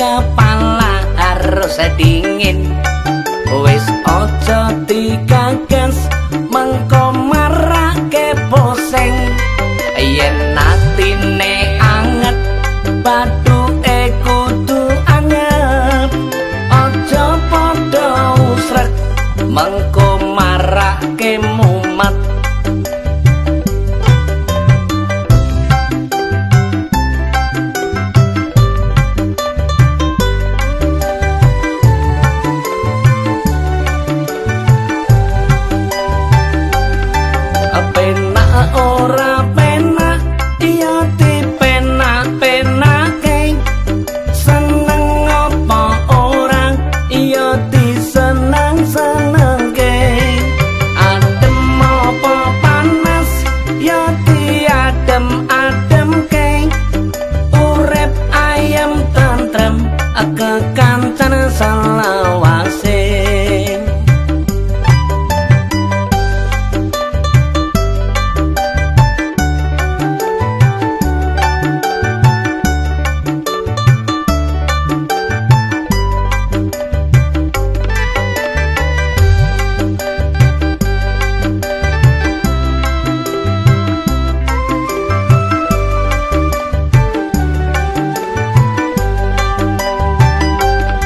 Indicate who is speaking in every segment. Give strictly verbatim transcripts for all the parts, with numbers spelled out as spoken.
Speaker 1: kepala harus dingin. Wis ojo digagas mengko marake pusing. Yen atine anget bathuke kudu anget. Ojo padha usrek mengko marake mumet. Ora penak iya dipenak-penake. Seneng apa orang iya diseneng-senengke. Adem apa panas ya diadem-ademke. Urip ayam tentrem kekancan selawase.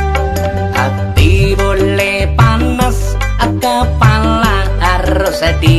Speaker 1: Kepala harus sedih